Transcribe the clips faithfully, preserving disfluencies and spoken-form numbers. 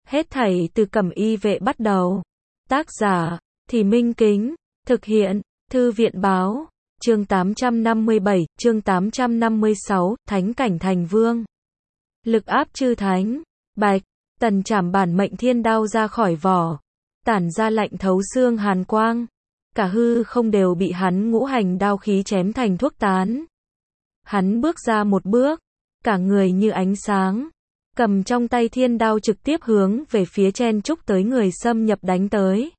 Hết thảy từ Cẩm Y vệ bắt đầu. Tác giả, Thì Minh Kính. Thực hiện, Thư viện báo. Chương tám trăm năm mươi bảy, chương tám trăm năm mươi sáu, Thánh cảnh thành vương. Lực áp chư thánh. Bạch, Tần chảm bản mệnh thiên đao ra khỏi vỏ. Tản ra lạnh thấu xương hàn quang. Cả hư không đều bị hắn ngũ hành đao khí chém thành thuốc tán. Hắn bước ra một bước. Cả người như ánh sáng. Cầm trong tay thiên đao trực tiếp hướng về phía chen chúc tới người xâm nhập đánh tới.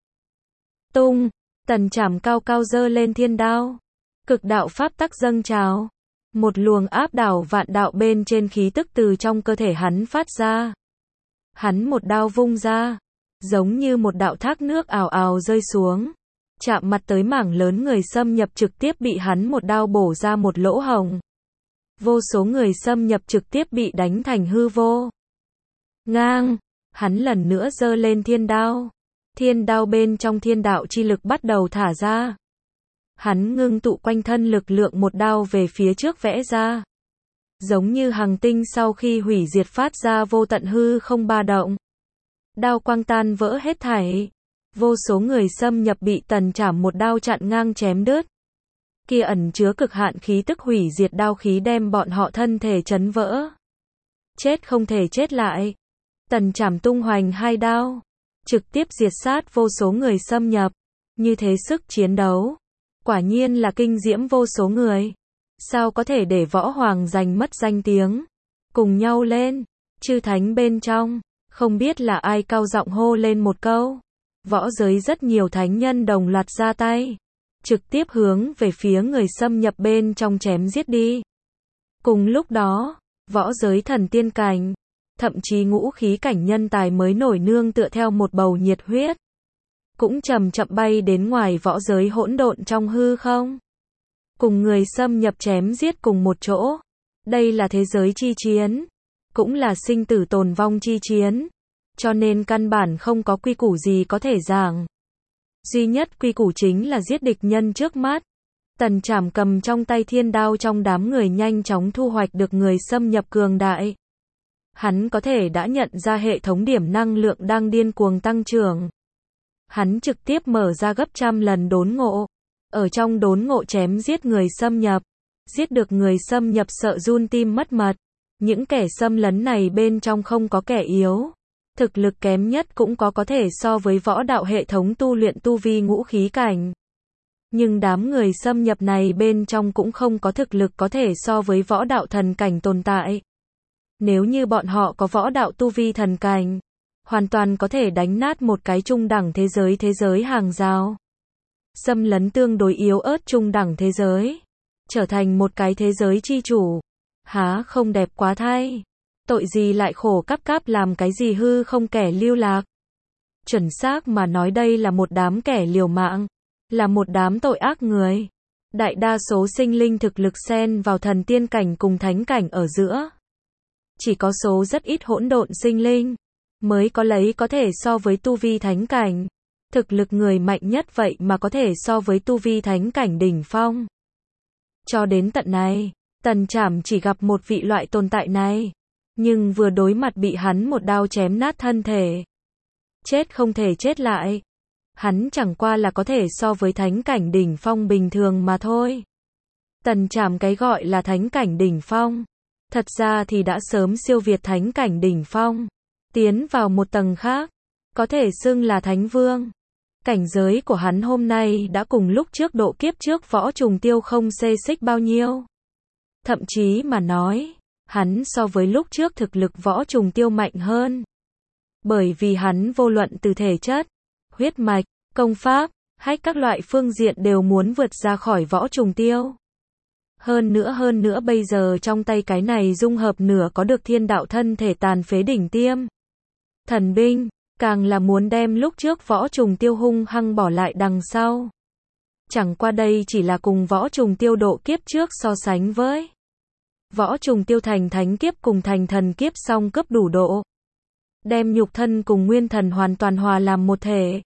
Tung, Tần chảm cao cao giơ lên thiên đao. Cực đạo pháp tắc dâng trào. Một luồng áp đảo vạn đạo bên trên khí tức từ trong cơ thể hắn phát ra. Hắn một đao vung ra. Giống như một đạo thác nước ào ào rơi xuống. Chạm mặt tới mảng lớn người xâm nhập trực tiếp bị hắn một đao bổ ra một lỗ hổng. Vô số người xâm nhập trực tiếp bị đánh thành hư vô. Ngang, hắn lần nữa giơ lên thiên đao. Thiên đao bên trong thiên đạo chi lực bắt đầu thả ra. Hắn ngưng tụ quanh thân lực lượng một đao về phía trước vẽ ra. Giống như hằng tinh sau khi hủy diệt phát ra vô tận hư không ba động. Đao quang tan vỡ hết thảy. Vô số người xâm nhập bị Tần chảm một đao chặn ngang chém đứt. Kia ẩn chứa cực hạn khí tức hủy diệt đao khí đem bọn họ thân thể chấn vỡ. Chết không thể chết lại. Tần chảm tung hoành hai đao. Trực tiếp diệt sát vô số người xâm nhập. Như thế sức chiến đấu. Quả nhiên là kinh diễm vô số người. Sao có thể để võ hoàng giành mất danh tiếng. Cùng nhau lên. Chư thánh bên trong. Không biết là ai cao giọng hô lên một câu. Võ giới rất nhiều thánh nhân đồng loạt ra tay. Trực tiếp hướng về phía người xâm nhập bên trong chém giết đi. Cùng lúc đó, võ giới thần tiên cảnh, thậm chí ngũ khí cảnh nhân tài mới nổi nương tựa theo một bầu nhiệt huyết. Cũng chậm chậm bay đến ngoài võ giới hỗn độn trong hư không. Cùng người xâm nhập chém giết cùng một chỗ. Đây là thế giới chi chiến. Cũng là sinh tử tồn vong chi chiến. Cho nên căn bản không có quy củ gì có thể giảng. Duy nhất quy củ chính là giết địch nhân trước mắt. Tần chảm cầm trong tay thiên đao trong đám người nhanh chóng thu hoạch được người xâm nhập cường đại. Hắn có thể đã nhận ra hệ thống điểm năng lượng đang điên cuồng tăng trưởng. Hắn trực tiếp mở ra gấp trăm lần đốn ngộ. Ở trong đốn ngộ chém giết người xâm nhập. Giết được người xâm nhập sợ run tim mất mật. Những kẻ xâm lấn này bên trong không có kẻ yếu. Thực lực kém nhất cũng có có thể so với võ đạo hệ thống tu luyện tu vi ngũ khí cảnh. Nhưng đám người xâm nhập này bên trong cũng không có thực lực có thể so với võ đạo thần cảnh tồn tại. Nếu như bọn họ có võ đạo tu vi thần cảnh, hoàn toàn có thể đánh nát một cái trung đẳng thế giới thế giới hàng rào. Xâm lấn tương đối yếu ớt trung đẳng thế giới. Trở thành một cái thế giới chi chủ. Há không đẹp quá thay. Tội gì lại khổ cắp cáp làm cái gì hư không kẻ lưu lạc. Chuẩn xác mà nói đây là một đám kẻ liều mạng. Là một đám tội ác người. Đại đa số sinh linh thực lực xen vào thần tiên cảnh cùng thánh cảnh ở giữa. Chỉ có số rất ít hỗn độn sinh linh. Mới có lấy có thể so với tu vi thánh cảnh. Thực lực người mạnh nhất vậy mà có thể so với tu vi thánh cảnh đỉnh phong. Cho đến tận này, Tần chảm chỉ gặp một vị loại tồn tại này. Nhưng vừa đối mặt bị hắn một đao chém nát thân thể. Chết không thể chết lại. Hắn chẳng qua là có thể so với thánh cảnh đỉnh phong bình thường mà thôi. Tần chảm cái gọi là thánh cảnh đỉnh phong. Thật ra thì đã sớm siêu việt thánh cảnh đỉnh phong. Tiến vào một tầng khác. Có thể xưng là thánh vương. Cảnh giới của hắn hôm nay đã cùng lúc trước độ kiếp trước võ trùng tiêu không xê xích bao nhiêu. Thậm chí mà nói. Hắn so với lúc trước thực lực võ trùng tiêu mạnh hơn. Bởi vì hắn vô luận từ thể chất, huyết mạch, công pháp, hay các loại phương diện đều muốn vượt ra khỏi võ trùng tiêu. Hơn nữa hơn nữa bây giờ trong tay cái này dung hợp nửa có được thiên đạo thân thể tàn phế đỉnh tiêm. Thần binh, càng là muốn đem lúc trước võ trùng tiêu hung hăng bỏ lại đằng sau. Chẳng qua đây chỉ là cùng võ trùng tiêu độ kiếp trước so sánh với. Võ trùng tiêu thành thánh kiếp cùng thành thần kiếp song cấp đủ độ. Đem nhục thân cùng nguyên thần hoàn toàn hòa làm một thể.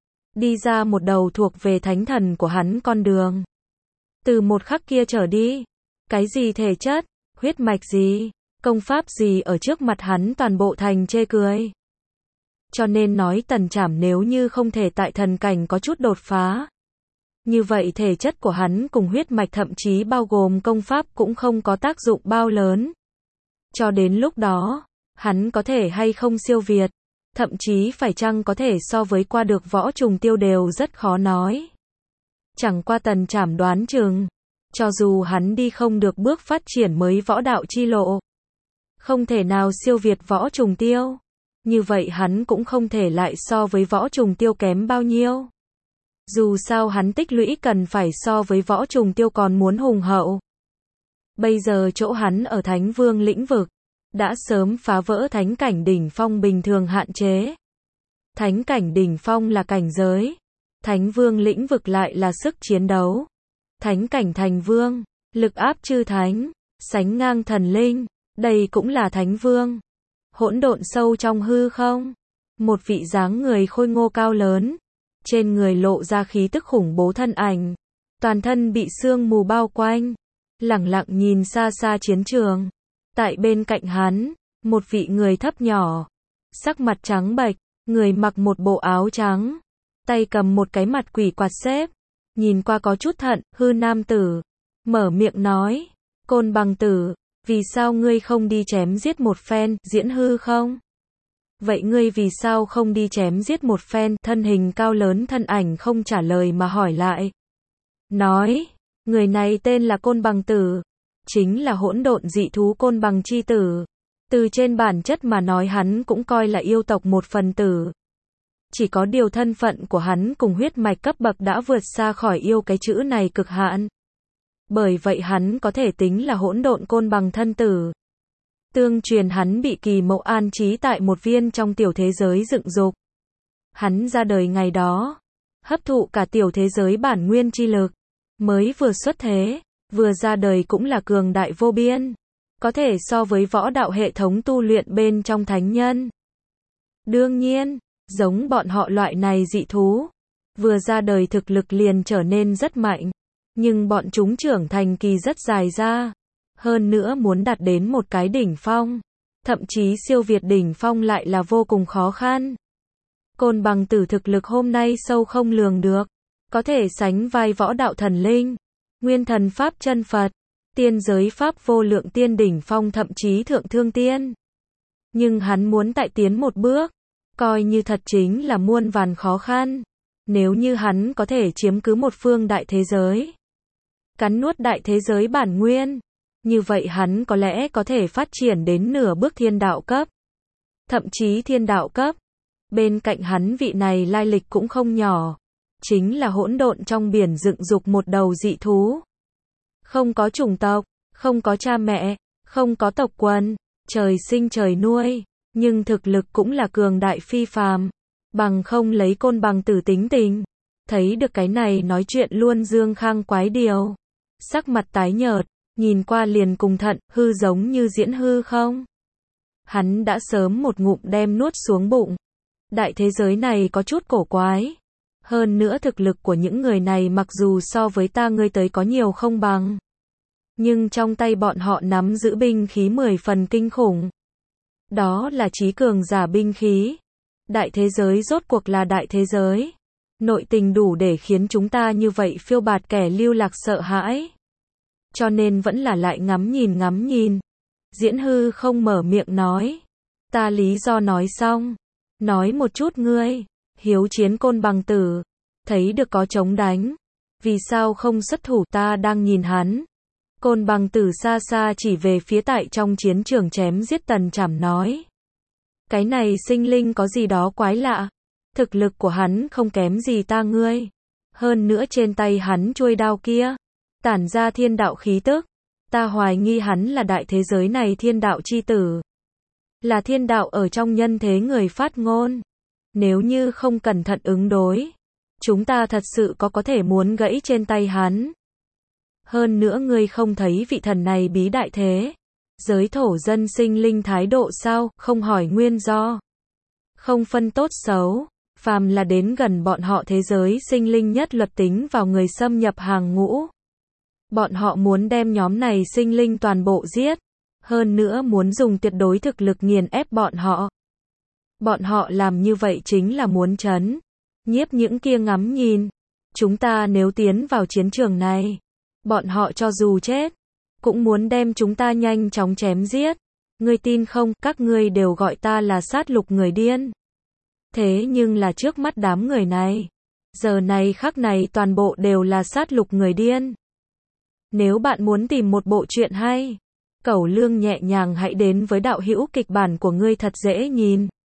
Đi ra một đầu thuộc về thánh thần của hắn con đường. Từ một khắc kia trở đi. Cái gì thể chất, huyết mạch gì, công pháp gì ở trước mặt hắn toàn bộ thành chê cười. Cho nên nói Tần Trảm nếu như không thể tại thần cảnh có chút đột phá. Như vậy thể chất của hắn cùng huyết mạch thậm chí bao gồm công pháp cũng không có tác dụng bao lớn. Cho đến lúc đó, hắn có thể hay không siêu việt, thậm chí phải chăng có thể so với qua được Võ Trùng Tiêu đều rất khó nói. Chẳng qua Tần Trảm đoán chừng, cho dù hắn đi không được bước phát triển mới võ đạo chi lộ, không thể nào siêu việt Võ Trùng Tiêu, như vậy hắn cũng không thể lại so với Võ Trùng Tiêu kém bao nhiêu. Dù sao hắn tích lũy cần phải so với Võ Trùng Tiêu còn muốn hùng hậu. Bây giờ chỗ hắn ở Thánh Vương lĩnh vực, đã sớm phá vỡ thánh cảnh đỉnh phong bình thường hạn chế. Thánh cảnh đỉnh phong là cảnh giới, Thánh Vương lĩnh vực lại là sức chiến đấu. Thánh cảnh thành vương, lực áp chư thánh, sánh ngang thần linh, đây cũng là Thánh Vương. Hỗn độn sâu trong hư không, một vị dáng người khôi ngô cao lớn, trên người lộ ra khí tức khủng bố thân ảnh, toàn thân bị sương mù bao quanh, lẳng lặng nhìn xa xa chiến trường. Tại bên cạnh hắn, một vị người thấp nhỏ, sắc mặt trắng bệch, người mặc một bộ áo trắng, tay cầm một cái mặt quỷ quạt xếp, nhìn qua có chút thận hư nam tử, mở miệng nói, Côn Bằng tử, vì sao ngươi không đi chém giết một phen, diễn hư không? Vậy ngươi vì sao không đi chém giết một phen, thân hình cao lớn thân ảnh không trả lời mà hỏi lại. Nói, người này tên là Côn Bằng tử, chính là hỗn độn dị thú Côn Bằng chi tử. Từ trên bản chất mà nói hắn cũng coi là yêu tộc một phần tử. Chỉ có điều thân phận của hắn cùng huyết mạch cấp bậc đã vượt xa khỏi yêu cái chữ này cực hạn. Bởi vậy hắn có thể tính là hỗn độn Côn Bằng thân tử. Tương truyền hắn bị kỳ mẫu an trí tại một viên trong tiểu thế giới dựng dục. Hắn ra đời ngày đó, hấp thụ cả tiểu thế giới bản nguyên chi lực, mới vừa xuất thế, vừa ra đời cũng là cường đại vô biên, có thể so với võ đạo hệ thống tu luyện bên trong thánh nhân. Đương nhiên, giống bọn họ loại này dị thú, vừa ra đời thực lực liền trở nên rất mạnh, nhưng bọn chúng trưởng thành kỳ rất dài ra. Hơn nữa muốn đạt đến một cái đỉnh phong, thậm chí siêu việt đỉnh phong lại là vô cùng khó khăn. Côn Bằng tử thực lực hôm nay sâu không lường được, có thể sánh vai võ đạo thần linh, nguyên thần pháp chân Phật, tiên giới pháp vô lượng tiên đỉnh phong thậm chí thượng thương tiên. Nhưng hắn muốn tại tiến một bước, coi như thật chính là muôn vàn khó khăn. Nếu như hắn có thể chiếm cứ một phương đại thế giới, cắn nuốt đại thế giới bản nguyên, như vậy hắn có lẽ có thể phát triển đến nửa bước thiên đạo cấp, thậm chí thiên đạo cấp. Bên cạnh hắn vị này lai lịch cũng không nhỏ, chính là hỗn độn trong biển dựng dục một đầu dị thú. Không có chủng tộc, không có cha mẹ, không có tộc quần, trời sinh trời nuôi, nhưng thực lực cũng là cường đại phi phàm, bằng không lấy Côn Bằng tử tính tình. Thấy được cái này nói chuyện luôn dương khang quái điều, sắc mặt tái nhợt, nhìn qua liền cùng thận hư giống như diễn hư không. Hắn đã sớm một ngụm đem nuốt xuống bụng. Đại thế giới này có chút cổ quái. Hơn nữa thực lực của những người này mặc dù so với ta ngươi tới có nhiều không bằng, nhưng trong tay bọn họ nắm giữ binh khí mười phần kinh khủng. Đó là trí cường giả binh khí. Đại thế giới rốt cuộc là đại thế giới. Nội tình đủ để khiến chúng ta như vậy phiêu bạt kẻ lưu lạc sợ hãi. Cho nên vẫn là lại ngắm nhìn ngắm nhìn. Diễn hư không mở miệng nói. Ta lý do nói xong. Nói một chút ngươi. Hiếu chiến Côn Bằng tử. Thấy được có chống đánh. Vì sao không xuất thủ, ta đang nhìn hắn. Côn Bằng tử xa xa chỉ về phía tại trong chiến trường chém giết Tần Trảm nói. Cái này sinh linh có gì đó quái lạ. Thực lực của hắn không kém gì ta ngươi. Hơn nữa trên tay hắn chuôi đao kia, tản ra thiên đạo khí tức. Ta hoài nghi hắn là đại thế giới này thiên đạo chi tử. Là thiên đạo ở trong nhân thế người phát ngôn. Nếu như không cẩn thận ứng đối, chúng ta thật sự có có thể muốn gãy trên tay hắn. Hơn nữa ngươi không thấy vị thần này bí đại thế. Giới thổ dân sinh linh thái độ sao, không hỏi nguyên do. Không phân tốt xấu. Phàm là đến gần bọn họ thế giới sinh linh nhất luật tính vào người xâm nhập hàng ngũ. Bọn họ muốn đem nhóm này sinh linh toàn bộ giết. Hơn nữa muốn dùng tuyệt đối thực lực nghiền ép bọn họ. Bọn họ làm như vậy chính là muốn trấn nhiếp những kia ngắm nhìn. Chúng ta nếu tiến vào chiến trường này, bọn họ cho dù chết, cũng muốn đem chúng ta nhanh chóng chém giết. Ngươi tin không, các ngươi đều gọi ta là sát lục người điên. Thế nhưng là trước mắt đám người này, giờ này khắc này toàn bộ đều là sát lục người điên. Nếu bạn muốn tìm một bộ truyện hay, Cẩu Lương nhẹ nhàng hãy đến với đạo hữu kịch bản của ngươi thật dễ nhìn.